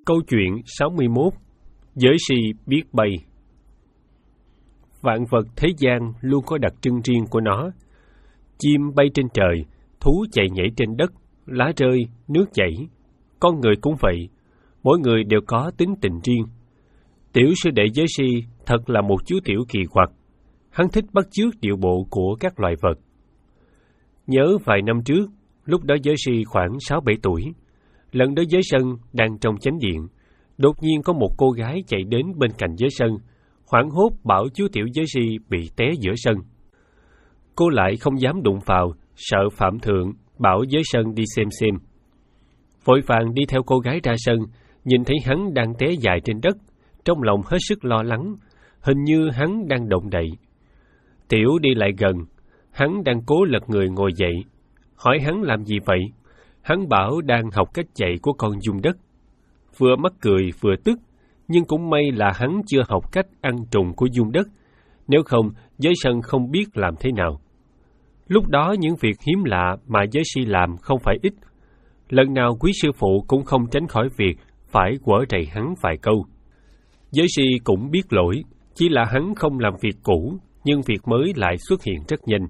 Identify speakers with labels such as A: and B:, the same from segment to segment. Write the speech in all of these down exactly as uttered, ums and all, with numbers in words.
A: Câu chuyện sáu mươi mốt. Giới si biết bay. Vạn vật thế gian luôn có đặc trưng riêng của nó. Chim bay trên trời, thú chạy nhảy trên đất, lá rơi, nước chảy. Con người cũng vậy, mỗi người đều có tính tình riêng. Tiểu sư đệ giới si thật là một chú tiểu kỳ quặc. Hắn thích bắt chước điệu bộ của các loài vật. Nhớ vài năm trước, lúc đó giới si khoảng sáu bảy tuổi, lần đó giới sân đang trong chánh điện, đột nhiên có một cô gái chạy đến bên cạnh giới sân, hoảng hốt bảo chú tiểu giới si bị té giữa sân. Cô lại không dám đụng vào, sợ phạm thượng, bảo giới sân đi xem xem. Vội vàng đi theo cô gái ra sân, nhìn thấy hắn đang té dài trên đất, trong lòng hết sức lo lắng, hình như hắn đang động đậy. Tiểu đi lại gần, hắn đang cố lật người ngồi dậy, hỏi hắn làm gì vậy. Hắn bảo đang học cách chạy của con giun đất. Vừa mắc cười vừa tức, nhưng cũng may là hắn chưa học cách ăn trùng của giun đất, nếu không giới sân không biết làm thế nào. Lúc đó những việc hiếm lạ mà giới si làm không phải ít. Lần nào quý sư phụ cũng không tránh khỏi việc phải quở trầy hắn vài câu. Giới si cũng biết lỗi, chỉ là hắn không làm việc cũ, nhưng việc mới lại xuất hiện rất nhanh.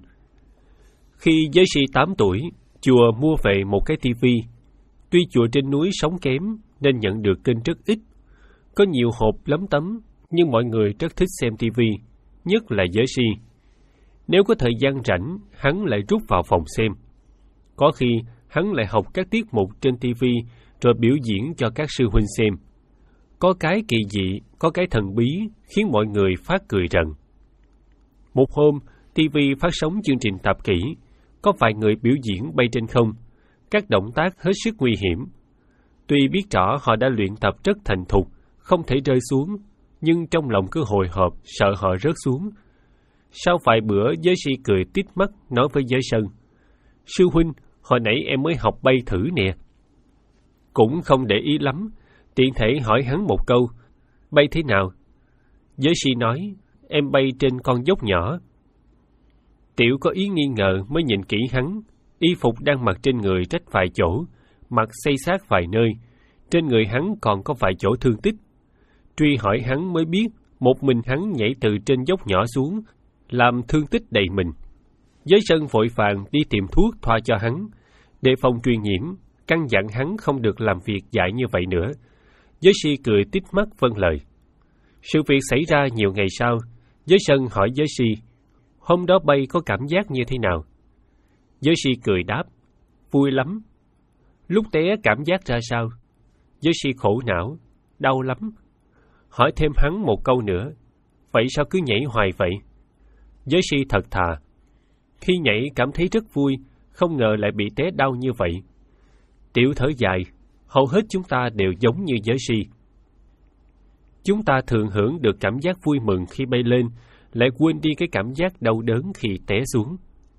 A: Khi giới si tám tuổi, chùa mua về một cái tivi. Tuy chùa trên núi sống kém nên nhận được kênh rất ít, có nhiều hộp lấm tấm, nhưng mọi người rất thích xem tivi, nhất là giới si. Nếu có thời gian rảnh, hắn lại rút vào phòng xem. Có khi hắn lại học các tiết mục trên tivi rồi biểu diễn cho các sư huynh xem. Có cái kỳ dị, có cái thần bí khiến mọi người phát cười rần. Một hôm, tivi phát sóng chương trình tạp kỹ. Có vài người biểu diễn bay trên không, các động tác hết sức nguy hiểm. Tuy biết rõ họ đã luyện tập rất thành thục, không thể rơi xuống, nhưng trong lòng cứ hồi hộp, sợ họ rớt xuống. Sau vài bữa, giới si cười tít mắt nói với giới sân: "Sư huynh, hồi nãy em mới học bay thử nè." Cũng không để ý lắm, tiện thể hỏi hắn một câu: "Bay thế nào?" Giới si nói: "Em bay trên con dốc nhỏ." Tiểu có ý nghi ngờ mới nhìn kỹ hắn. Y phục đang mặc trên người rách vài chỗ, mặt xây xát vài nơi, trên người hắn còn có vài chỗ thương tích. Truy hỏi hắn mới biết, một mình hắn nhảy từ trên dốc nhỏ xuống, làm thương tích đầy mình. Giới sân vội vàng đi tìm thuốc thoa cho hắn, đề phòng truyền nhiễm, căn dặn hắn không được làm việc dại như vậy nữa. Giới si cười tít mắt vâng lời. Sự việc xảy ra nhiều ngày sau. Giới sân hỏi giới si: "Hôm đó bay có cảm giác như thế nào?" Giới si cười đáp: "Vui lắm." Lúc té cảm giác ra sao? Giới si khổ não: "Đau lắm." Hỏi thêm hắn một câu nữa: "Vậy sao cứ nhảy hoài vậy?" Giới si thật thà: "Khi nhảy cảm thấy rất vui, không ngờ lại bị té đau như vậy." Tiểu thở dài: "Hầu hết chúng ta đều giống như giới si. Chúng ta thường hưởng được cảm giác vui mừng khi bay lên, lại quên đi cái cảm giác đau đớn khi té xuống."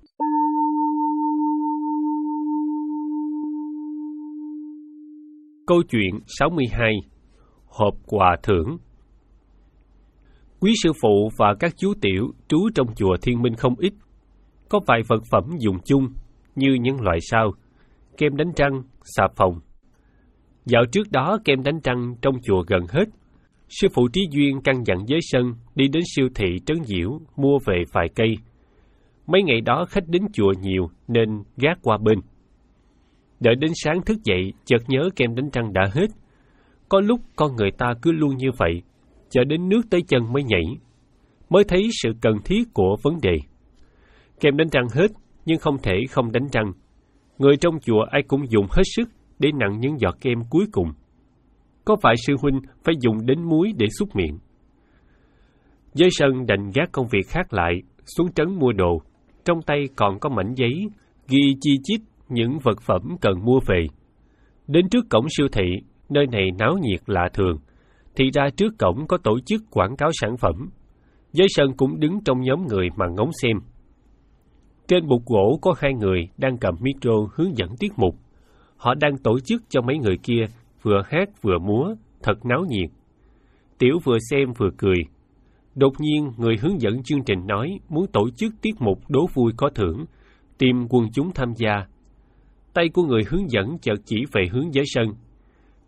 A: Câu chuyện sáu mươi hai. Hộp quà thưởng. Quý sư phụ và các chú tiểu trú trong chùa Thiên Minh không ít. Có vài vật phẩm dùng chung như những loại sau: kem đánh răng, xà phòng. Dạo trước đó kem đánh răng trong chùa gần hết. Sư phụ Trí Duyên căn dặn giới sân đi đến siêu thị Trấn Diễu mua về vài cây. Mấy ngày đó khách đến chùa nhiều nên gác qua bên. Đợi đến sáng thức dậy, chợt nhớ kem đánh răng đã hết. Có lúc con người ta cứ luôn như vậy, chờ đến nước tới chân mới nhảy, mới thấy sự cần thiết của vấn đề. Kem đánh răng hết, nhưng không thể không đánh răng. Người trong chùa ai cũng dùng hết sức để nặn những giọt kem cuối cùng. Có vài sư huynh phải dùng đến muối để súc miệng. Giới sân đành gác công việc khác lại, xuống trấn mua đồ. Trong tay còn có mảnh giấy ghi chi chít những vật phẩm cần mua về. Đến trước cổng siêu thị, nơi này náo nhiệt lạ thường, thì ra trước cổng có tổ chức quảng cáo sản phẩm. Giới sân cũng đứng trong nhóm người mà ngóng xem. Trên bục gỗ có hai người đang cầm micro hướng dẫn tiết mục. Họ đang tổ chức cho mấy người kia vừa hát vừa múa, thật náo nhiệt. Tiểu vừa xem vừa cười. Đột nhiên người hướng dẫn chương trình nói muốn tổ chức tiết mục đố vui có thưởng, tìm quần chúng tham gia. Tay của người hướng dẫn chợt chỉ về hướng giới sân.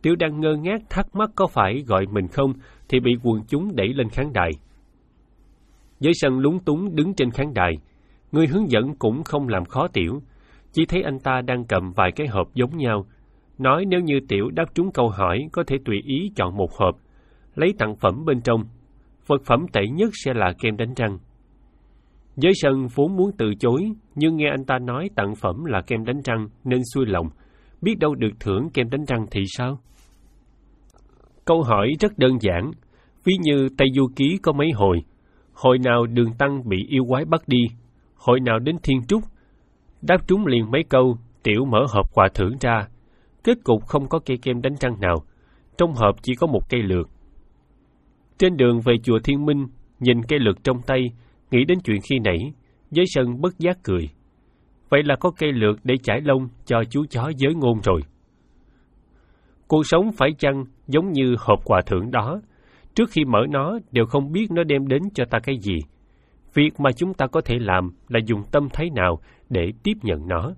A: Tiểu đang ngơ ngác thắc mắc có phải gọi mình không, thì bị quần chúng đẩy lên khán đài. Giới sân lúng túng đứng trên khán đài. Người hướng dẫn cũng không làm khó Tiểu, chỉ thấy anh ta đang cầm vài cái hộp giống nhau, nói nếu như Tiểu đáp trúng câu hỏi có thể tùy ý chọn một hộp, lấy tặng phẩm bên trong. Vật phẩm tệ nhất sẽ là kem đánh răng. Giới sân vốn muốn từ chối, nhưng nghe anh ta nói tặng phẩm là kem đánh răng nên xuôi lòng, biết đâu được thưởng kem đánh răng thì sao? Câu hỏi rất đơn giản, ví như Tây Du Ký có mấy hồi, hồi nào Đường Tăng bị yêu quái bắt đi, hồi nào đến Thiên Trúc. Đáp trúng liền mấy câu, Tiểu mở hộp quà thưởng ra. Kết cục không có cây kem đánh răng nào, trong hộp chỉ có một cây lược. Trên đường về chùa Thiên Minh, nhìn cây lược trong tay, nghĩ đến chuyện khi nãy, Giới Sân bất giác cười. Vậy là có cây lược để chải lông cho chú chó Giới Ngôn rồi. Cuộc sống phải chăng giống như hộp quà thưởng đó, trước khi mở nó đều không biết nó đem đến cho ta cái gì. Việc mà chúng ta có thể làm là dùng tâm thái nào để tiếp nhận nó.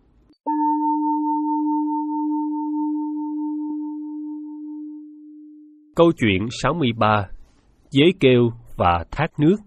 A: Câu chuyện sáu mươi ba. Dế kêu và thác nước.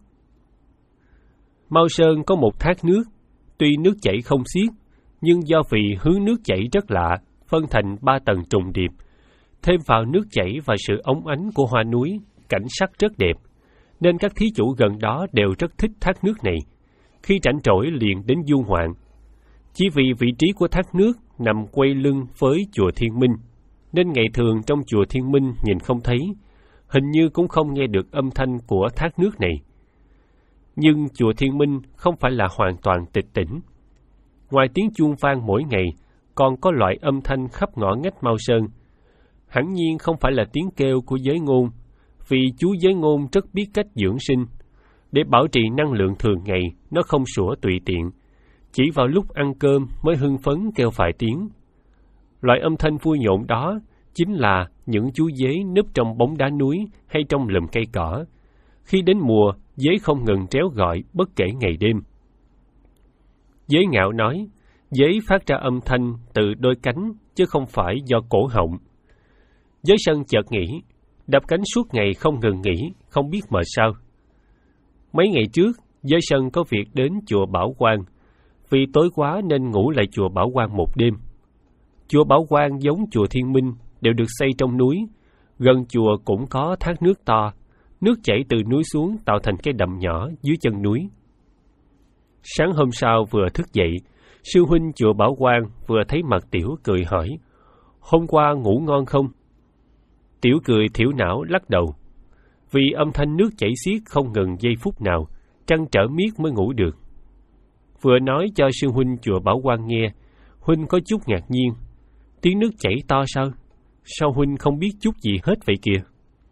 A: Mao Sơn có một thác nước, tuy nước chảy không xiết, nhưng do vì hướng nước chảy rất lạ, phân thành ba tầng trùng điệp, thêm vào nước chảy và sự óng ánh của hoa núi, cảnh sắc rất đẹp, nên các thí chủ gần đó đều rất thích thác nước này. Khi rảnh rỗi liền đến du ngoạn. Chỉ vì vị trí của thác nước nằm quay lưng với chùa Thiên Minh, nên ngày thường trong chùa Thiên Minh nhìn không thấy, hình như cũng không nghe được âm thanh của thác nước này. Nhưng chùa Thiên Minh không phải là hoàn toàn tịch tĩnh. Ngoài tiếng chuông vang mỗi ngày, còn có loại âm thanh khắp ngõ ngách Mao Sơn. Hẳn nhiên không phải là tiếng kêu của Giới Ngôn, vì chú Giới Ngôn rất biết cách dưỡng sinh. Để bảo trì năng lượng thường ngày, nó không sủa tùy tiện, chỉ vào lúc ăn cơm mới hưng phấn kêu vài tiếng. Loại âm thanh vui nhộn đó chính là những chú dế núp trong bóng đá núi hay trong lùm cây cỏ. Khi đến mùa, dế không ngừng réo gọi bất kể ngày đêm. Dế Ngạo nói, dế phát ra âm thanh từ đôi cánh chứ không phải do cổ họng. Giới Sân chợt nghĩ, đập cánh suốt ngày không ngừng nghỉ, không biết mệt sao. Mấy ngày trước, Giới Sân có việc đến chùa Bảo Quang, vì tối quá nên ngủ lại chùa Bảo Quang một đêm. Chùa Bảo Quang giống chùa Thiên Minh đều được xây trong núi, gần chùa cũng có thác nước to, nước chảy từ núi xuống tạo thành cái đầm nhỏ dưới chân núi. Sáng hôm sau vừa thức dậy, sư huynh chùa Bảo Quang vừa thấy mặt Tiểu cười hỏi, hôm qua ngủ ngon không? Tiểu cười thiểu não lắc đầu, vì âm thanh nước chảy xiết không ngừng giây phút nào, trăn trở miết mới ngủ được. Vừa nói cho sư huynh chùa Bảo Quang nghe, huynh có chút ngạc nhiên, tiếng nước chảy to sao? Sao huynh không biết chút gì hết vậy kìa?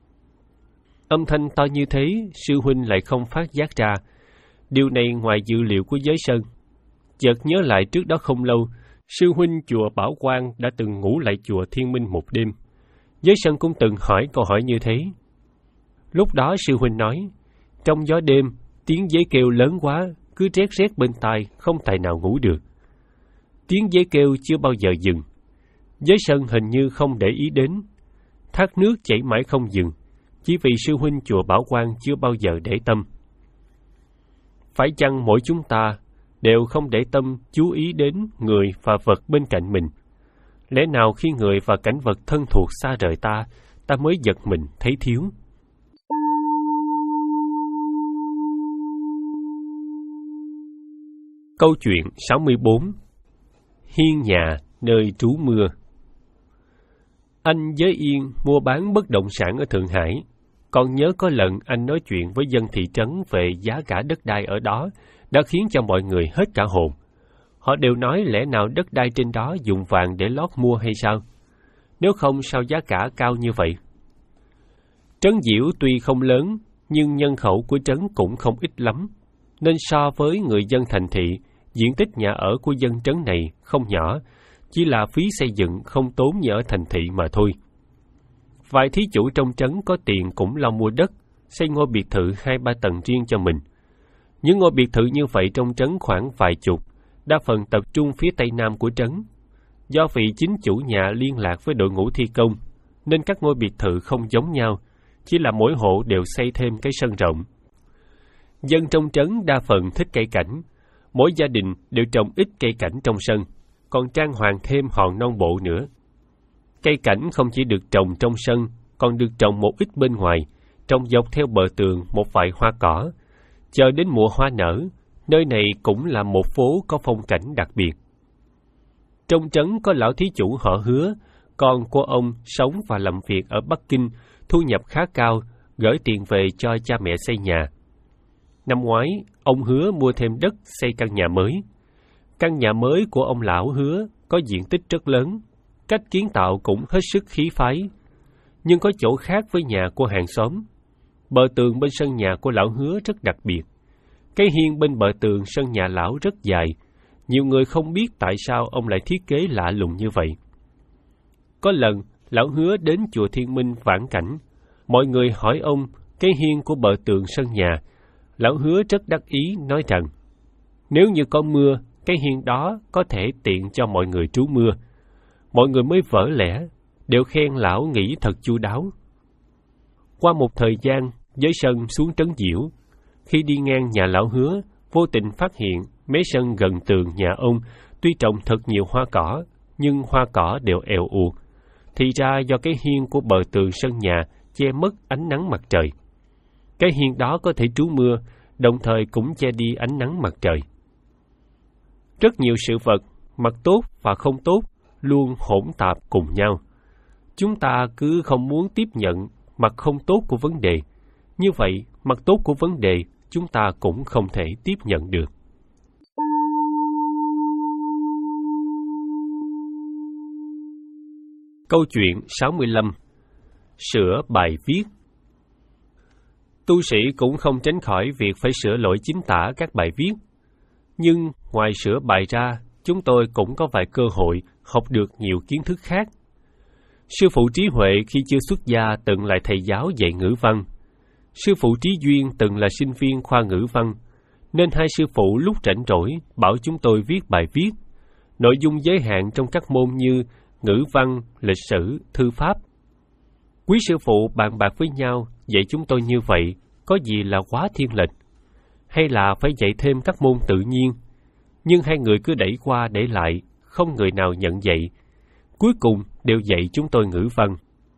A: Âm thanh to như thế, sư huynh lại không phát giác ra. Điều này ngoài dự liệu của Giới Sân. Chợt nhớ lại trước đó không lâu, sư huynh chùa Bảo Quang đã từng ngủ lại chùa Thiên Minh một đêm. Giới Sân cũng từng hỏi câu hỏi như thế. Lúc đó sư huynh nói, trong gió đêm, tiếng dế kêu lớn quá, cứ rét rét bên tai, không tài nào ngủ được. Tiếng dế kêu chưa bao giờ dừng. Giới Sân hình như không để ý đến. Thác nước chảy mãi không dừng, chỉ vì sư huynh chùa Bảo Quang chưa bao giờ để tâm. Phải chăng mỗi chúng ta đều không để tâm chú ý đến người và vật bên cạnh mình? Lẽ nào khi người và cảnh vật thân thuộc xa rời ta, ta mới giật mình thấy thiếu? Câu chuyện sáu mươi bốn. Hiên nhà nơi trú mưa. Anh Giới Yên mua bán bất động sản ở Thượng Hải. Còn nhớ có lần anh nói chuyện với dân thị trấn về giá cả đất đai ở đó, đã khiến cho mọi người hết cả hồn. Họ đều nói lẽ nào đất đai trên đó dùng vàng để lót mua hay sao? Nếu không sao giá cả cao như vậy? Trấn Diễu tuy không lớn, nhưng nhân khẩu của trấn cũng không ít lắm, nên so với người dân thành thị, diện tích nhà ở của dân trấn này không nhỏ, chỉ là phí xây dựng không tốn như ở thành thị mà thôi. Vài thí chủ trong trấn có tiền cũng lo mua đất, xây ngôi biệt thự hai ba tầng riêng cho mình. Những ngôi biệt thự như vậy trong trấn khoảng vài chục, đa phần tập trung phía tây nam của trấn. Do vị chính chủ nhà liên lạc với đội ngũ thi công, nên các ngôi biệt thự không giống nhau, chỉ là mỗi hộ đều xây thêm cái sân rộng. Dân trong trấn đa phần thích cây cảnh, mỗi gia đình đều trồng ít cây cảnh trong sân, còn trang hoàng thêm hòn non bộ nữa. Cây cảnh không chỉ được trồng trong sân, còn được trồng một ít bên ngoài, trồng dọc theo bờ tường một vài hoa cỏ. Chờ đến mùa hoa nở, nơi này cũng là một phố có phong cảnh đặc biệt. Trong trấn có lão thí chủ họ Hứa, con của ông sống và làm việc ở Bắc Kinh, thu nhập khá cao, gửi tiền về cho cha mẹ xây nhà. Năm ngoái, ông Hứa mua thêm đất xây căn nhà mới. Căn nhà mới của ông lão Hứa có diện tích rất lớn, cách kiến tạo cũng hết sức khí phái. Nhưng có chỗ khác với nhà của hàng xóm. Bờ tường bên sân nhà của lão Hứa rất đặc biệt. Cái hiên bên bờ tường sân nhà lão rất dài. Nhiều người không biết tại sao ông lại thiết kế lạ lùng như vậy. Có lần, lão Hứa đến chùa Thiên Minh vãn cảnh. Mọi người hỏi ông cái hiên của bờ tường sân nhà. Lão Hứa rất đắc ý nói rằng, nếu như có mưa, cái hiên đó có thể tiện cho mọi người trú mưa. Mọi người mới vỡ lẽ, đều khen lão nghĩ thật chu đáo. Qua một thời gian, giới sân xuống trấn Diễu. Khi đi ngang nhà lão Hứa, vô tình phát hiện mé sân gần tường nhà ông tuy trồng thật nhiều hoa cỏ, nhưng hoa cỏ đều èo uột. Thì ra do cái hiên của bờ tường sân nhà che mất ánh nắng mặt trời. Cái hiên đó có thể trú mưa, đồng thời cũng che đi ánh nắng mặt trời. Rất nhiều sự vật, mặt tốt và không tốt, luôn hỗn tạp cùng nhau. Chúng ta cứ không muốn tiếp nhận mặt không tốt của vấn đề. Như vậy, mặt tốt của vấn đề chúng ta cũng không thể tiếp nhận được. Câu chuyện sáu mươi lăm. Sửa bài viết. Tu sĩ cũng không tránh khỏi việc phải sửa lỗi chính tả các bài viết. Nhưng ngoài sửa bài ra, chúng tôi cũng có vài cơ hội học được nhiều kiến thức khác. Sư phụ Trí Huệ khi chưa xuất gia từng là thầy giáo dạy ngữ văn. Sư phụ Trí Duyên từng là sinh viên khoa ngữ văn, nên hai sư phụ lúc rảnh rỗi bảo chúng tôi viết bài viết. Nội dung giới hạn trong các môn như ngữ văn, lịch sử, thư pháp. Quý sư phụ bàn bạc với nhau dạy chúng tôi như vậy có gì là quá thiên lệch, hay là phải dạy thêm các môn tự nhiên. Nhưng hai người cứ đẩy qua đẩy lại, không người nào nhận dạy. Cuối cùng đều dạy chúng tôi ngữ văn.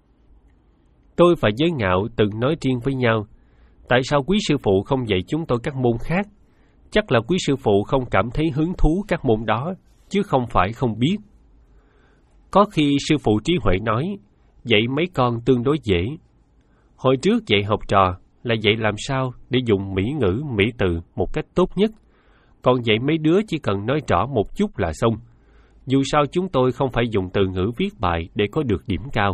A: Tôi và Giới Ngạo từng nói riêng với nhau, tại sao quý sư phụ không dạy chúng tôi các môn khác? Chắc là quý sư phụ không cảm thấy hứng thú các môn đó, chứ không phải không biết. Có khi sư phụ Trí Huệ nói, dạy mấy con tương đối dễ. Hồi trước dạy học trò là dạy làm sao để dùng mỹ ngữ, mỹ từ một cách tốt nhất. Còn dạy mấy đứa chỉ cần nói rõ một chút là xong. Dù sao chúng tôi không phải dùng từ ngữ viết bài để có được điểm cao.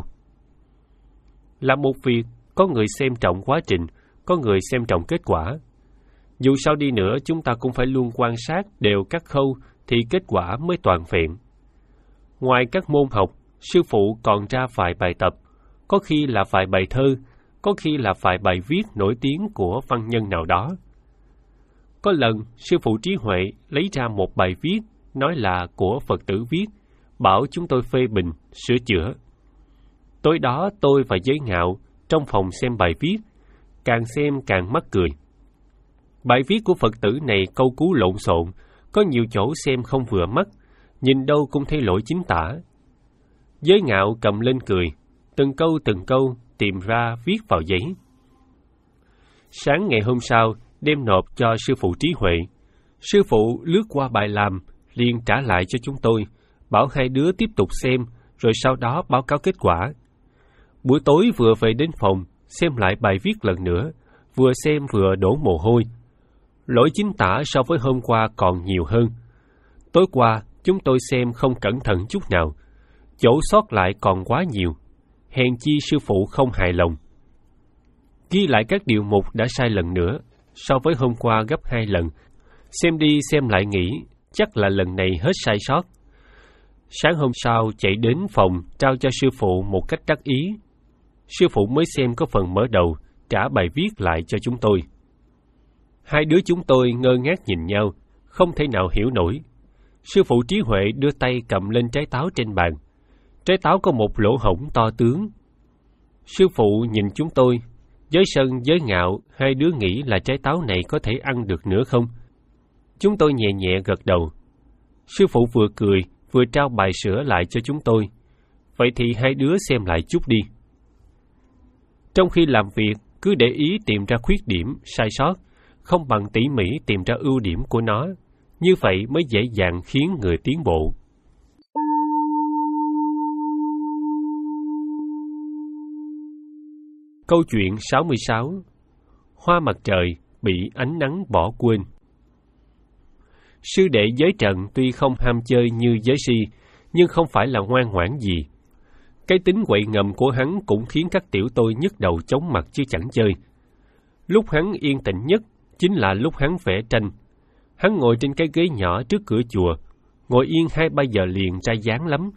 A: Là một việc, có người xem trọng quá trình, có người xem trọng kết quả. Dù sao đi nữa, chúng ta cũng phải luôn quan sát đều các khâu thì kết quả mới toàn vẹn. Ngoài các môn học, sư phụ còn ra vài bài tập, có khi là vài bài thơ, có khi là vài bài viết nổi tiếng của văn nhân nào đó. Có lần, sư phụ Trí Huệ lấy ra một bài viết, nói là của Phật tử viết, bảo chúng tôi phê bình, sửa chữa. Tối đó tôi và Giới Ngạo trong phòng xem bài viết, càng xem càng mắc cười. Bài viết của Phật tử này câu cú lộn xộn, có nhiều chỗ xem không vừa mắt, nhìn đâu cũng thấy lỗi chính tả. Giới Ngạo cầm lên cười, từng câu từng câu tìm ra viết vào giấy. Sáng ngày hôm sau, đem nộp cho sư phụ Trí Huệ. Sư phụ lướt qua bài làm, liền trả lại cho chúng tôi, bảo hai đứa tiếp tục xem, rồi sau đó báo cáo kết quả. Buổi tối vừa về đến phòng, xem lại bài viết lần nữa, vừa xem vừa đổ mồ hôi. Lỗi chính tả so với hôm qua còn nhiều hơn. Tối qua, chúng tôi xem không cẩn thận chút nào, chỗ sót lại còn quá nhiều. Hèn chi sư phụ không hài lòng. Ghi lại các điều mục đã sai lần nữa, so với hôm qua gấp hai lần. Xem đi xem lại nghĩ, chắc là lần này hết sai sót. Sáng hôm sau chạy đến phòng trao cho sư phụ một cách đắc ý. Sư phụ mới xem có phần mở đầu, trả bài viết lại cho chúng tôi. Hai đứa chúng tôi ngơ ngác nhìn nhau, không thể nào hiểu nổi. Sư phụ Trí Huệ đưa tay cầm lên trái táo trên bàn. Trái táo có một lỗ hổng to tướng. Sư phụ nhìn chúng tôi, với sân với ngạo, hai đứa nghĩ là trái táo này có thể ăn được nữa không? Chúng tôi nhẹ nhẹ gật đầu. Sư phụ vừa cười, vừa trao bài sửa lại cho chúng tôi. Vậy thì hai đứa xem lại chút đi. Trong khi làm việc, cứ để ý tìm ra khuyết điểm, sai sót, không bằng tỉ mỉ tìm ra ưu điểm của nó. Như vậy mới dễ dàng khiến người tiến bộ. Câu chuyện sáu mươi sáu. Hoa mặt trời bị ánh nắng bỏ quên. Sư đệ giới Trần tuy không ham chơi như giới Si, nhưng không phải là ngoan ngoãn gì. Cái tính quậy ngầm của hắn cũng khiến các tiểu tôi nhức đầu chóng mặt chứ chẳng chơi. Lúc hắn yên tĩnh nhất chính là lúc hắn vẽ tranh. Hắn ngồi trên cái ghế nhỏ trước cửa chùa, ngồi yên hai ba giờ liền ra dáng lắm.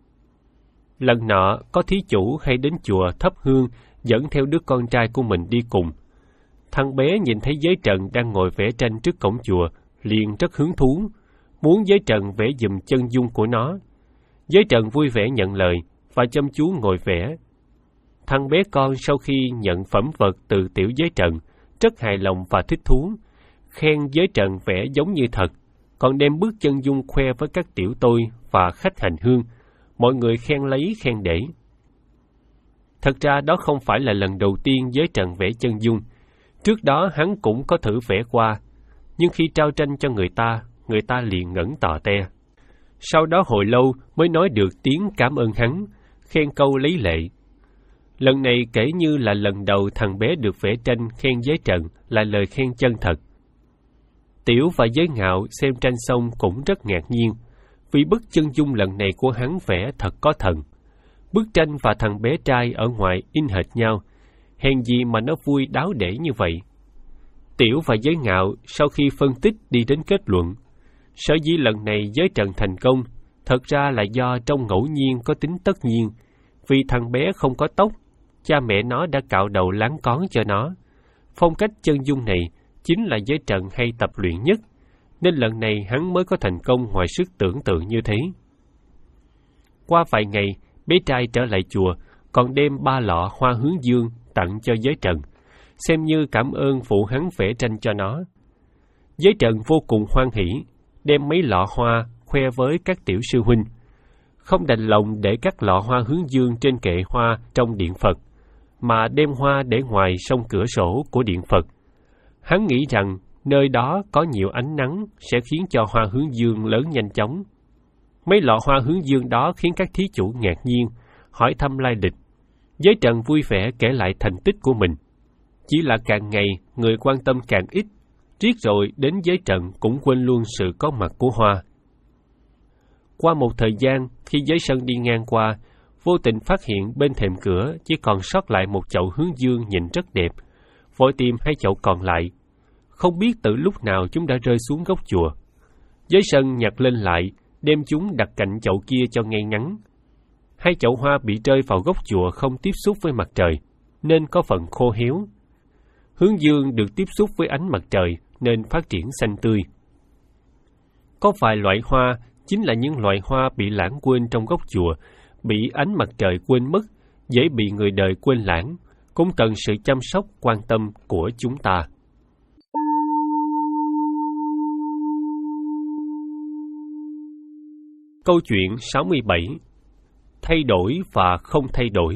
A: Lần nọ có thí chủ hay đến chùa thắp hương, dẫn theo đứa con trai của mình đi cùng. Thằng bé nhìn thấy Giới Trần đang ngồi vẽ tranh trước cổng chùa, liền rất hứng thú, muốn Giới Trần vẽ giùm chân dung của nó. Giới Trần vui vẻ nhận lời và chăm chú ngồi vẽ. Thằng bé con sau khi nhận phẩm vật từ tiểu Giới Trần, rất hài lòng và thích thú, khen Giới Trần vẽ giống như thật, còn đem bức chân dung khoe với các tiểu tôi và khách hành hương. Mọi người khen lấy khen để. Thật ra đó không phải là lần đầu tiên Giới Trần vẽ chân dung. Trước đó hắn cũng có thử vẽ qua, nhưng khi trao tranh cho người ta, người ta liền ngẩn tò te. Sau đó hồi lâu mới nói được tiếng cảm ơn hắn, khen câu lấy lệ. Lần này kể như là lần đầu thằng bé được vẽ tranh khen Giới Trần là lời khen chân thật. Tiểu và Giới Ngạo xem tranh xong cũng rất ngạc nhiên, vì bức chân dung lần này của hắn vẽ thật có thần. Bức tranh và thằng bé trai ở ngoài in hệt nhau, hèn gì mà nó vui đáo để như vậy. Tiểu và Giới Ngạo sau khi phân tích đi đến kết luận, sở dĩ lần này Giới Trần thành công, thật ra là do trong ngẫu nhiên có tính tất nhiên, vì thằng bé không có tóc, cha mẹ nó đã cạo đầu láng cón cho nó. Phong cách chân dung này chính là Giới Trần hay tập luyện nhất, nên lần này hắn mới có thành công ngoài sức tưởng tượng như thế. Qua vài ngày, bé trai trở lại chùa, còn đem ba lọ hoa hướng dương tặng cho Giới Trần, xem như cảm ơn phụ hắn vẽ tranh cho nó. Giới Trần vô cùng hoan hỉ, đem mấy lọ hoa khoe với các tiểu sư huynh. Không đành lòng để các lọ hoa hướng dương trên kệ hoa trong điện Phật, mà đem hoa để ngoài song cửa sổ của điện Phật. Hắn nghĩ rằng nơi đó có nhiều ánh nắng sẽ khiến cho hoa hướng dương lớn nhanh chóng. Mấy lọ hoa hướng dương đó khiến các thí chủ ngạc nhiên, hỏi thăm lai lịch. Giới Trần vui vẻ kể lại thành tích của mình. Chỉ là càng ngày, người quan tâm càng ít, riết rồi đến Giới Trần cũng quên luôn sự có mặt của hoa. Qua một thời gian, khi Giới Sân đi ngang qua, vô tình phát hiện bên thềm cửa chỉ còn sót lại một chậu hướng dương nhìn rất đẹp, vội tìm hai chậu còn lại. Không biết từ lúc nào chúng đã rơi xuống góc chùa. Giới Sân nhặt lên lại, đem chúng đặt cạnh chậu kia cho ngay ngắn. Hai chậu hoa bị rơi vào góc chùa không tiếp xúc với mặt trời, nên có phần khô héo. Hướng dương được tiếp xúc với ánh mặt trời nên phát triển xanh tươi. Có vài loại hoa chính là những loại hoa bị lãng quên trong góc chùa, bị ánh mặt trời quên mất, dễ bị người đời quên lãng, cũng cần sự chăm sóc quan tâm của chúng ta. Câu chuyện sáu mươi bảy. Thay đổi và không thay đổi.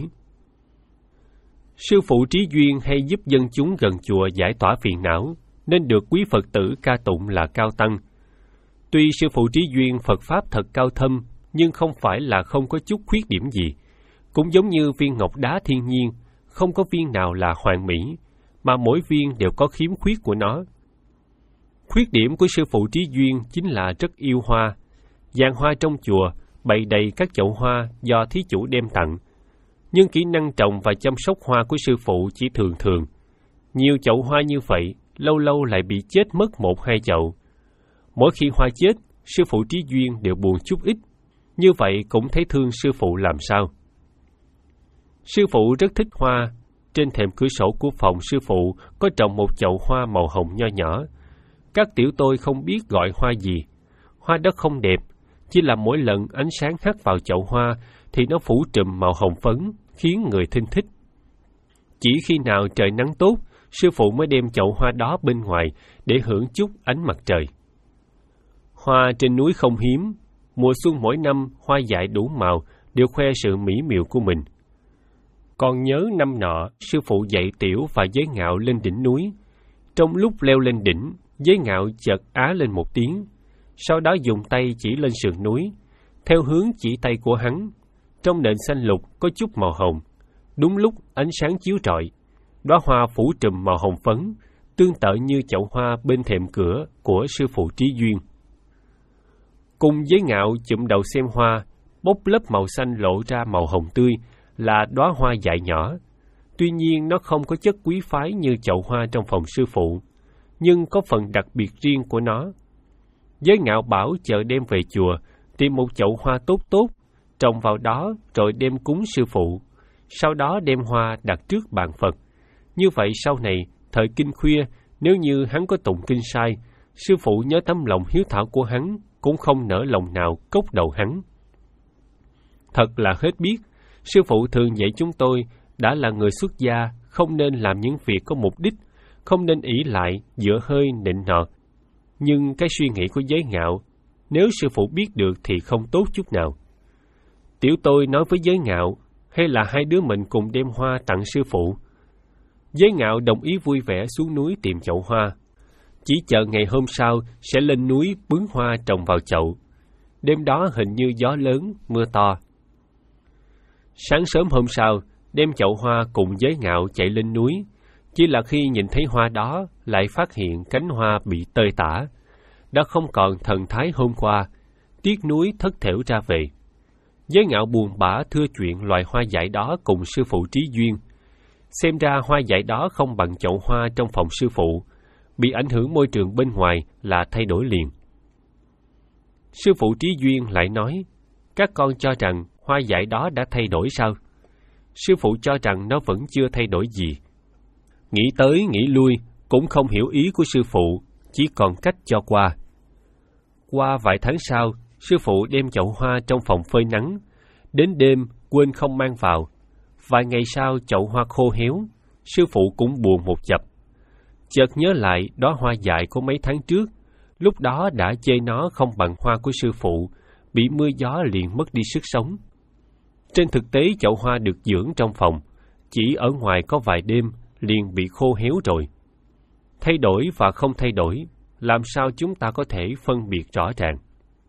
A: Sư phụ Trí Duyên hay giúp dân chúng gần chùa giải tỏa phiền não, nên được quý Phật tử ca tụng là Cao Tăng. Tuy sư phụ Trí Duyên Phật Pháp thật cao thâm, nhưng không phải là không có chút khuyết điểm gì. Cũng giống như viên ngọc đá thiên nhiên, không có viên nào là hoàn mỹ, mà mỗi viên đều có khiếm khuyết của nó. Khuyết điểm của sư phụ Trí Duyên chính là rất yêu hoa. Giàn hoa trong chùa bày đầy các chậu hoa do thí chủ đem tặng, nhưng kỹ năng trồng và chăm sóc hoa của sư phụ chỉ thường thường. Nhiều chậu hoa như vậy, lâu lâu lại bị chết mất một hai chậu. Mỗi khi hoa chết, sư phụ Trí Duyên đều buồn chút ít, như vậy cũng thấy thương sư phụ làm sao. Sư phụ rất thích hoa. Trên thềm cửa sổ của phòng sư phụ có trồng một chậu hoa màu hồng nho nhỏ. Các tiểu tôi không biết gọi hoa gì. Hoa đó không đẹp, chỉ là mỗi lần ánh sáng hắt vào chậu hoa thì nó phủ trùm màu hồng phấn, khiến người thinh thích. Chỉ khi nào trời nắng tốt, sư phụ mới đem chậu hoa đó bên ngoài để hưởng chút ánh mặt trời. Hoa trên núi không hiếm, mùa xuân mỗi năm hoa dại đủ màu đều khoe sự mỹ miều của mình. Còn nhớ năm nọ, sư phụ dạy Tiểu và Giới Ngạo lên đỉnh núi. Trong lúc leo lên đỉnh, Giới Ngạo chợt á lên một tiếng, sau đó dùng tay chỉ lên sườn núi. Theo hướng chỉ tay của hắn, trong nền xanh lục có chút màu hồng. Đúng lúc ánh sáng chiếu rọi, đóa hoa phủ trùm màu hồng phấn, tương tự như chậu hoa bên thềm cửa của sư phụ Trí Duyên. Cùng Giới Ngạo chụm đầu xem hoa, bốc lớp màu xanh lộ ra màu hồng tươi, là đóa hoa dại nhỏ. Tuy nhiên nó không có chất quý phái như chậu hoa trong phòng sư phụ, nhưng có phần đặc biệt riêng của nó. Giới Ngạo bảo chờ đem về chùa, tìm một chậu hoa tốt tốt, trồng vào đó rồi đem cúng sư phụ, sau đó đem hoa đặt trước bàn Phật. Như vậy sau này, thời kinh khuya, nếu như hắn có tụng kinh sai, sư phụ nhớ tấm lòng hiếu thảo của hắn, cũng không nỡ lòng nào cốc đầu hắn. Thật là hết biết, sư phụ thường dạy chúng tôi, đã là người xuất gia, không nên làm những việc có mục đích, không nên ỷ lại, dựa hơi, nịnh nọt. Nhưng cái suy nghĩ của Giới Ngạo, nếu sư phụ biết được thì không tốt chút nào. Tiểu tôi nói với Giới Ngạo, hay là hai đứa mình cùng đem hoa tặng sư phụ. Giới Ngạo đồng ý vui vẻ xuống núi tìm chậu hoa. Chỉ chờ ngày hôm sau sẽ lên núi bướn hoa trồng vào chậu. Đêm đó hình như gió lớn, mưa to. Sáng sớm hôm sau, đem chậu hoa cùng Giới Ngạo chạy lên núi. Chỉ là khi nhìn thấy hoa đó, lại phát hiện cánh hoa bị tơi tả, đã không còn thần thái hôm qua, tiếc nuối thất thểu ra về. Giới Ngạo buồn bã thưa chuyện loài hoa dại đó cùng sư phụ Trí Duyên. Xem ra hoa dại đó không bằng chậu hoa trong phòng sư phụ, bị ảnh hưởng môi trường bên ngoài là thay đổi liền. Sư phụ Trí Duyên lại nói, các con cho rằng hoa dại đó đã thay đổi sao? Sư phụ cho rằng nó vẫn chưa thay đổi gì. Nghĩ tới nghĩ lui, cũng không hiểu ý của sư phụ, chỉ còn cách cho qua. Qua vài tháng sau, sư phụ đem chậu hoa trong phòng phơi nắng, đến đêm quên không mang vào. Vài ngày sau chậu hoa khô héo, sư phụ cũng buồn một chập. Chợt nhớ lại đóa hoa dại của mấy tháng trước, lúc đó đã chê nó không bằng hoa của sư phụ, bị mưa gió liền mất đi sức sống. Trên thực tế chậu hoa được dưỡng trong phòng, chỉ ở ngoài có vài đêm liền bị khô héo rồi. Thay đổi và không thay đổi, làm sao chúng ta có thể phân biệt rõ ràng?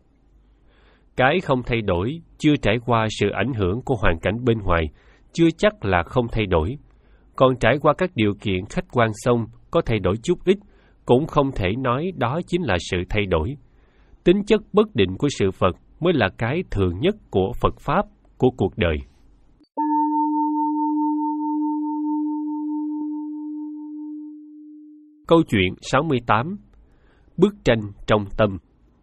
A: Cái không thay đổi, chưa trải qua sự ảnh hưởng của hoàn cảnh bên ngoài, chưa chắc là không thay đổi. Còn trải qua các điều kiện khách quan xong, có thay đổi chút ít, cũng không thể nói đó chính là sự thay đổi. Tính chất bất định của sự vật mới là cái thường nhất của Phật Pháp, của cuộc đời. Câu chuyện sáu mươi tám. Bức tranh trong tâm.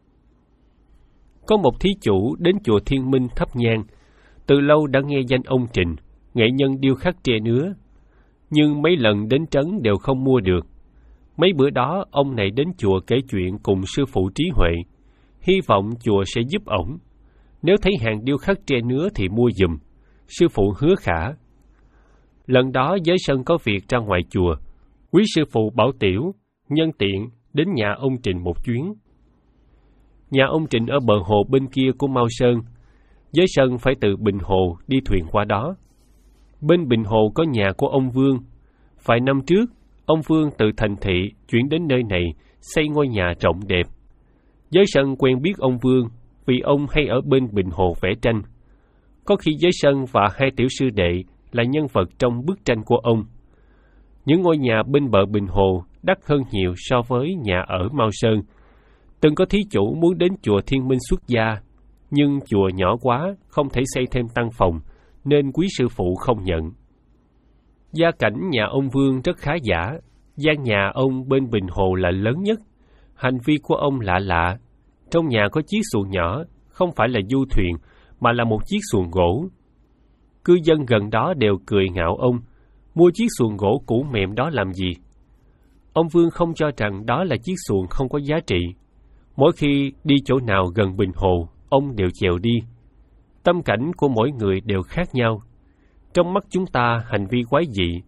A: Có một thí chủ đến chùa Thiên Minh thắp nhang, từ lâu đã nghe danh ông Trình, nghệ nhân điêu khắc tre nứa, nhưng mấy lần đến trấn đều không mua được. Mấy bữa đó ông này đến chùa kể chuyện cùng sư phụ Trí Huệ, hy vọng chùa sẽ giúp ổng. Nếu thấy hàng điêu khắc tre nứa thì mua giùm. Sư phụ hứa khả. Lần đó Giới Sân có việc ra ngoài chùa, quý sư phụ bảo Tiểu nhân tiện đến nhà ông Trình một chuyến. Nhà ông Trình ở bờ hồ bên kia của Mao Sơn. Giới Sân phải từ Bình Hồ đi thuyền qua đó. Bên Bình Hồ có nhà của ông Vương. Vài năm trước, ông Vương từ thành thị chuyển đến nơi này xây ngôi nhà rộng đẹp. Giới Sân quen biết ông Vương vì ông hay ở bên Bình Hồ vẽ tranh. Có khi Giới Sân và hai tiểu sư đệ là nhân vật trong bức tranh của ông. Những ngôi nhà bên bờ Bình Hồ đắt hơn nhiều so với nhà ở Mao Sơn. Từng có thí chủ muốn đến chùa Thiên Minh xuất gia, nhưng chùa nhỏ quá, không thể xây thêm tăng phòng, nên quý sư phụ không nhận. Gia cảnh nhà ông Vương rất khá giả, gian nhà ông bên Bình Hồ là lớn nhất. Hành vi của ông lạ lạ. Trong nhà có chiếc xuồng nhỏ, không phải là du thuyền, mà là một chiếc xuồng gỗ. Cư dân gần đó đều cười ngạo ông, mua chiếc xuồng gỗ cũ mềm đó làm gì? Ông Vương không cho rằng đó là chiếc xuồng không có giá trị. Mỗi khi đi chỗ nào gần Bình Hồ, ông đều chèo đi. Tâm cảnh của mỗi người đều khác nhau. Trong mắt chúng ta hành vi quái dị,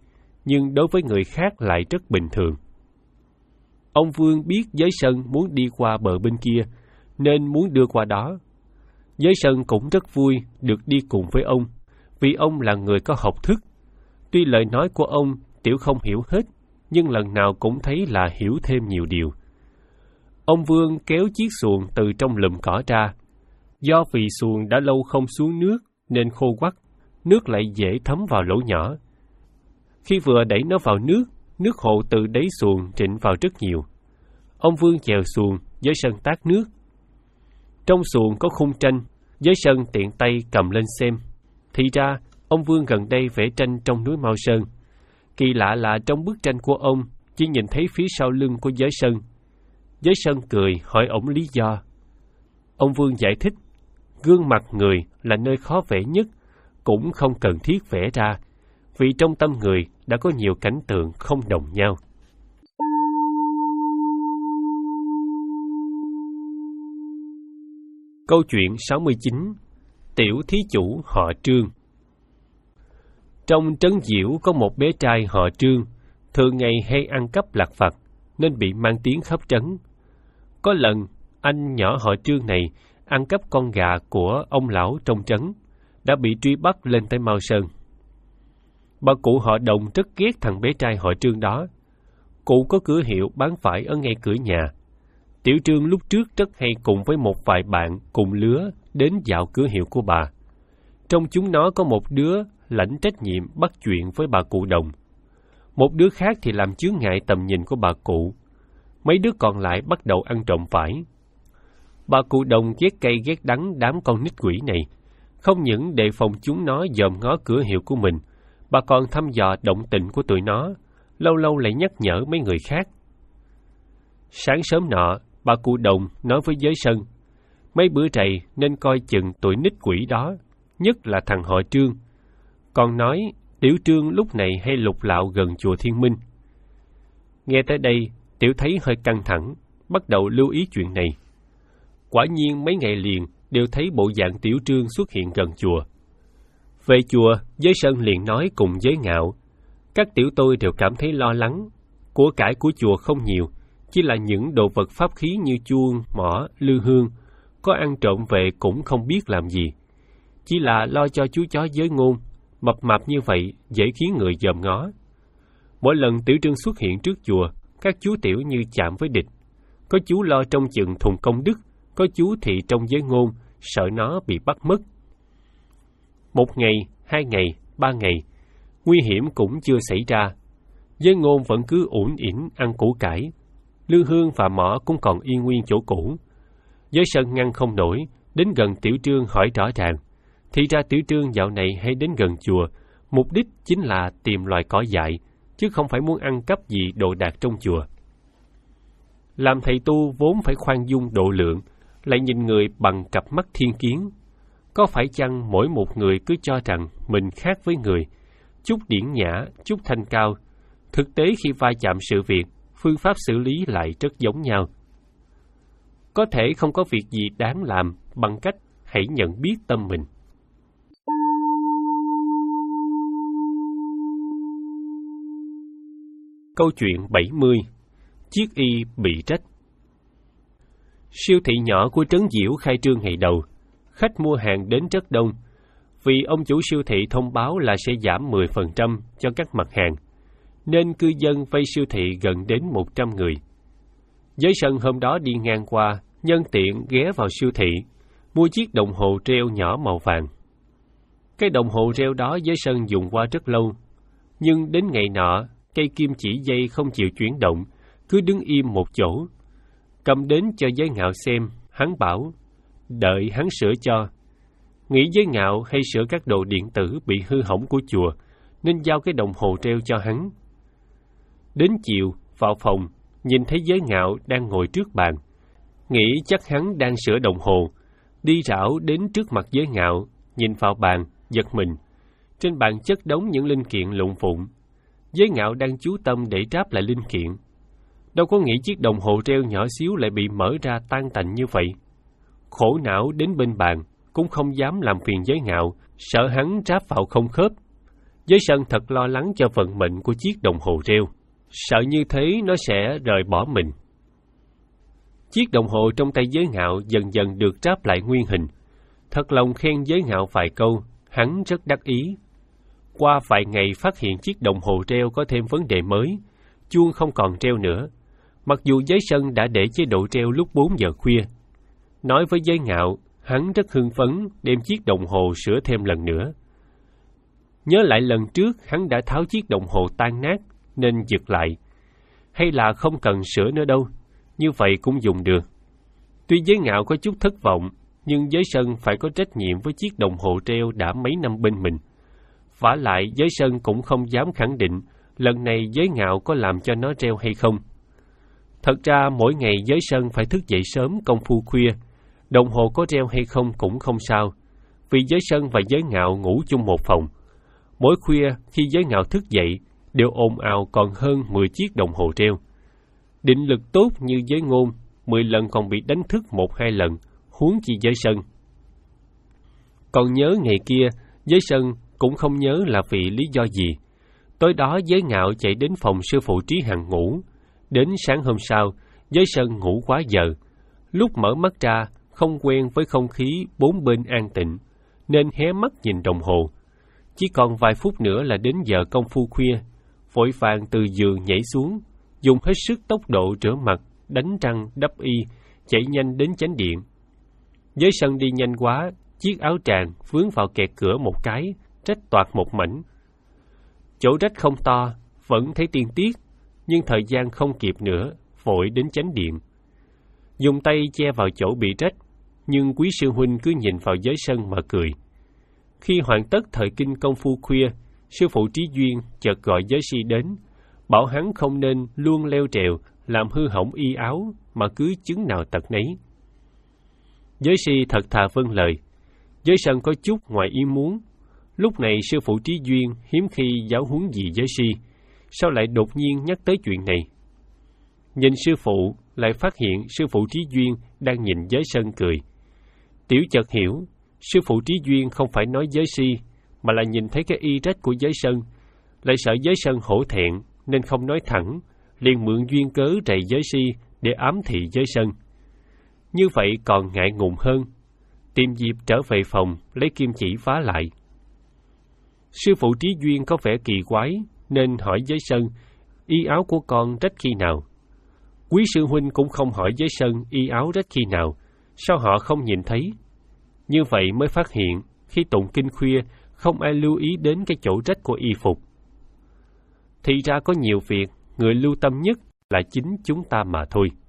A: nhưng đối với người khác lại rất bình thường. Ông Vương biết Giới Sân muốn đi qua bờ bên kia, nên muốn đưa qua đó. Giới Sân cũng rất vui được đi cùng với ông, vì ông là người có học thức. Tuy lời nói của ông Tiểu không hiểu hết, nhưng lần nào cũng thấy là hiểu thêm nhiều điều. Ông Vương kéo chiếc xuồng từ trong lùm cỏ ra. Do vì xuồng đã lâu không xuống nước nên khô quắt, nước lại dễ thấm vào lỗ nhỏ. Khi vừa đẩy nó vào nước, nước hồ từ đáy xuồng trịnh vào rất nhiều. Ông Vương chèo xuồng, Giới Sân tát nước. Trong xuồng có khung tranh, Giới Sân tiện tay cầm lên xem. Thì ra, ông Vương gần đây vẽ tranh trong núi Mao Sơn. Kỳ lạ là trong bức tranh của ông chỉ nhìn thấy phía sau lưng của Giới Sân. Giới Sân cười hỏi ổng lý do. Ông Vương giải thích, gương mặt người là nơi khó vẽ nhất, cũng không cần thiết vẽ ra, vì trong tâm người đã có nhiều cảnh tượng không đồng nhau. Câu chuyện sáu mươi chín. Tiểu thí chủ họ Trương. Trong trấn Diễu có một bé trai họ Trương, thường ngày hay ăn cắp lặt vặt, nên bị mang tiếng khắp trấn. Có lần, anh nhỏ họ Trương này ăn cắp con gà của ông lão trong trấn, đã bị truy bắt lên tới Mao Sơn. Bà cụ họ Đồng rất ghét thằng bé trai họ Trương đó. Cụ có cửa hiệu bán vải ở ngay cửa nhà. Tiểu Trương lúc trước rất hay cùng với một vài bạn cùng lứa đến dạo cửa hiệu của bà. Trong chúng nó có một đứa lãnh trách nhiệm bắt chuyện với bà cụ Đồng. Một đứa khác thì làm chướng ngại tầm nhìn của bà cụ. Mấy đứa còn lại bắt đầu ăn trộm vải. Bà cụ Đồng ghét cay ghét đắng đám con nít quỷ này. Không những đề phòng chúng nó dòm ngó cửa hiệu của mình, bà còn thăm dò động tĩnh của tụi nó, lâu lâu lại nhắc nhở mấy người khác. Sáng sớm nọ, bà cụ Đồng nói với Giới Sân, mấy bữa rày nên coi chừng tụi nít quỷ đó, nhất là thằng họ Trương. Còn nói, Tiểu Trương lúc này hay lục lạo gần chùa Thiên Minh. Nghe tới đây, Tiểu thấy hơi căng thẳng, bắt đầu lưu ý chuyện này. Quả nhiên mấy ngày liền đều thấy bộ dạng Tiểu Trương xuất hiện gần chùa. Về chùa, Giới Sân liền nói cùng Giới Ngạo. Các tiểu tôi đều cảm thấy lo lắng. Của cải của chùa không nhiều, chỉ là những đồ vật pháp khí như chuông, mõ, lư hương. Có ăn trộm về cũng không biết làm gì. Chỉ là lo cho chú chó Giới Ngôn, mập mạp như vậy dễ khiến người dòm ngó. Mỗi lần Tiểu Trương xuất hiện trước chùa, các chú tiểu như chạm với địch. Có chú lo trong chừng thùng công đức, có chú thì trong Giới Ngôn, sợ nó bị bắt mất. Một ngày, hai ngày, ba ngày, nguy hiểm cũng chưa xảy ra. Giới Ngôn vẫn cứ ủn ỉn ăn củ cải. Lư hương và mõ cũng còn yên nguyên chỗ cũ. Giới Sân ngăn không nổi, đến gần Tiểu Trương hỏi rõ ràng. Thì ra Tiểu Trương dạo này hay đến gần chùa, mục đích chính là tìm loài cỏ dại, chứ không phải muốn ăn cắp gì đồ đạc trong chùa. Làm thầy tu vốn phải khoan dung độ lượng, lại nhìn người bằng cặp mắt thiên kiến. Có phải chăng mỗi một người cứ cho rằng mình khác với người, chút điển nhã, chút thanh cao, thực tế khi va chạm sự việc, phương pháp xử lý lại rất giống nhau. Có thể không có việc gì đáng làm bằng cách hãy nhận biết tâm mình. Câu chuyện bảy mươi. Chiếc y bị trách. Siêu thị nhỏ của trấn Diễu khai trương ngày đầu, khách mua hàng đến rất đông, vì ông chủ siêu thị thông báo là sẽ giảm mười phần trăm cho các mặt hàng, nên cư dân vây siêu thị gần đến một trăm người. Giới Sân hôm đó đi ngang qua, nhân tiện ghé vào siêu thị, mua chiếc đồng hồ treo nhỏ màu vàng. Cái đồng hồ treo đó Giới Sân dùng qua rất lâu, nhưng đến ngày nọ, cây kim chỉ dây không chịu chuyển động, cứ đứng im một chỗ. Cầm đến cho Giới Ngạo xem, hắn bảo, đợi hắn sửa cho. Nghĩ Giới Ngạo hay sửa các đồ điện tử bị hư hỏng của chùa, nên giao cái đồng hồ treo cho hắn. Đến chiều, vào phòng, nhìn thấy Giới Ngạo đang ngồi trước bàn. Nghĩ chắc hắn đang sửa đồng hồ, đi rảo đến trước mặt Giới Ngạo, nhìn vào bàn, giật mình. Trên bàn chất đống những linh kiện lộn phụng. Giới Ngạo đang chú tâm để ráp lại linh kiện. Đâu có nghĩ chiếc đồng hồ treo nhỏ xíu lại bị mở ra tan tành như vậy. Khổ não đến bên bàn, cũng không dám làm phiền Giới Ngạo, sợ hắn ráp vào không khớp. Giới Sân thật lo lắng cho vận mệnh của chiếc đồng hồ reo, sợ như thế nó sẽ rời bỏ mình. Chiếc đồng hồ trong tay Giới Ngạo dần dần được ráp lại nguyên hình. Thật lòng khen Giới Ngạo vài câu, hắn rất đắc ý. Qua vài ngày phát hiện chiếc đồng hồ reo có thêm vấn đề mới, chuông không còn reo nữa, mặc dù Giới Sân đã để chế độ reo lúc bốn giờ khuya. Nói với Giới Ngạo, hắn rất hưng phấn đem chiếc đồng hồ sửa thêm lần nữa. Nhớ lại lần trước hắn đã tháo chiếc đồng hồ tan nát nên giật lại. Hay là không cần sửa nữa đâu, như vậy cũng dùng được. Tuy Giới Ngạo có chút thất vọng, nhưng Giới Sân phải có trách nhiệm với chiếc đồng hồ treo đã mấy năm bên mình. Vả lại Giới Sân cũng không dám khẳng định lần này Giới Ngạo có làm cho nó treo hay không. Thật ra mỗi ngày Giới Sân phải thức dậy sớm công phu khuya, đồng hồ có treo hay không cũng không sao, vì Giới Sân và Giới Ngạo ngủ chung một phòng. Mỗi khuya khi Giới Ngạo thức dậy, đều ồn ào còn hơn mười chiếc đồng hồ treo. Định lực tốt như Giới Ngôn, mười lần còn bị đánh thức một hai lần, huống chi Giới Sân. Còn nhớ ngày kia, Giới Sân cũng không nhớ là vì lý do gì. Tối đó Giới Ngạo chạy đến phòng sư phụ Trí Hằng ngủ. Đến sáng hôm sau, Giới Sân ngủ quá giờ. Lúc mở mắt ra, không quen với không khí bốn bên an tịnh, nên hé mắt nhìn đồng hồ. Chỉ còn vài phút nữa là đến giờ công phu khuya, vội vàng từ giường nhảy xuống, dùng hết sức tốc độ rửa mặt, đánh răng, đắp y, chạy nhanh đến chánh điện. Giới Sân đi nhanh quá, chiếc áo tràng vướng vào kẹt cửa một cái, rách toạc một mảnh. Chỗ rách không to, vẫn thấy tiên tiết, nhưng thời gian không kịp nữa, vội đến chánh điện. Dùng tay che vào chỗ bị rách, nhưng quý sư huynh cứ nhìn vào Giới Sân mà cười. Khi hoàn tất thời kinh công phu khuya, sư phụ Trí Duyên chợt gọi Giới Si đến, bảo hắn không nên luôn leo trèo, làm hư hỏng y áo, mà cứ chứng nào tật nấy. Giới Si thật thà vâng lời. Giới Sân có chút ngoài ý muốn. Lúc này sư phụ Trí Duyên hiếm khi giáo huấn gì Giới Si, sao lại đột nhiên nhắc tới chuyện này? Nhìn sư phụ, lại phát hiện sư phụ Trí Duyên đang nhìn Giới Sân cười. Tiểu chợt hiểu, sư phụ Trí Duyên không phải nói Giới Si, mà là nhìn thấy cái y rách của Giới Sân, lại sợ Giới Sân hổ thẹn nên không nói thẳng, liền mượn duyên cớ rầy Giới Si để ám thị Giới Sân. Như vậy còn ngại ngùng hơn, tìm dịp trở về phòng lấy kim chỉ phá lại. Sư phụ Trí Duyên có vẻ kỳ quái nên hỏi Giới Sân y áo của con rách khi nào. Quý sư huynh cũng không hỏi Giới Sân y áo rách khi nào, sao họ không nhìn thấy? Như vậy mới phát hiện khi tụng kinh khuya không ai lưu ý đến cái chỗ rách của y phục. Thì ra có nhiều việc người lưu tâm nhất là chính chúng ta mà thôi.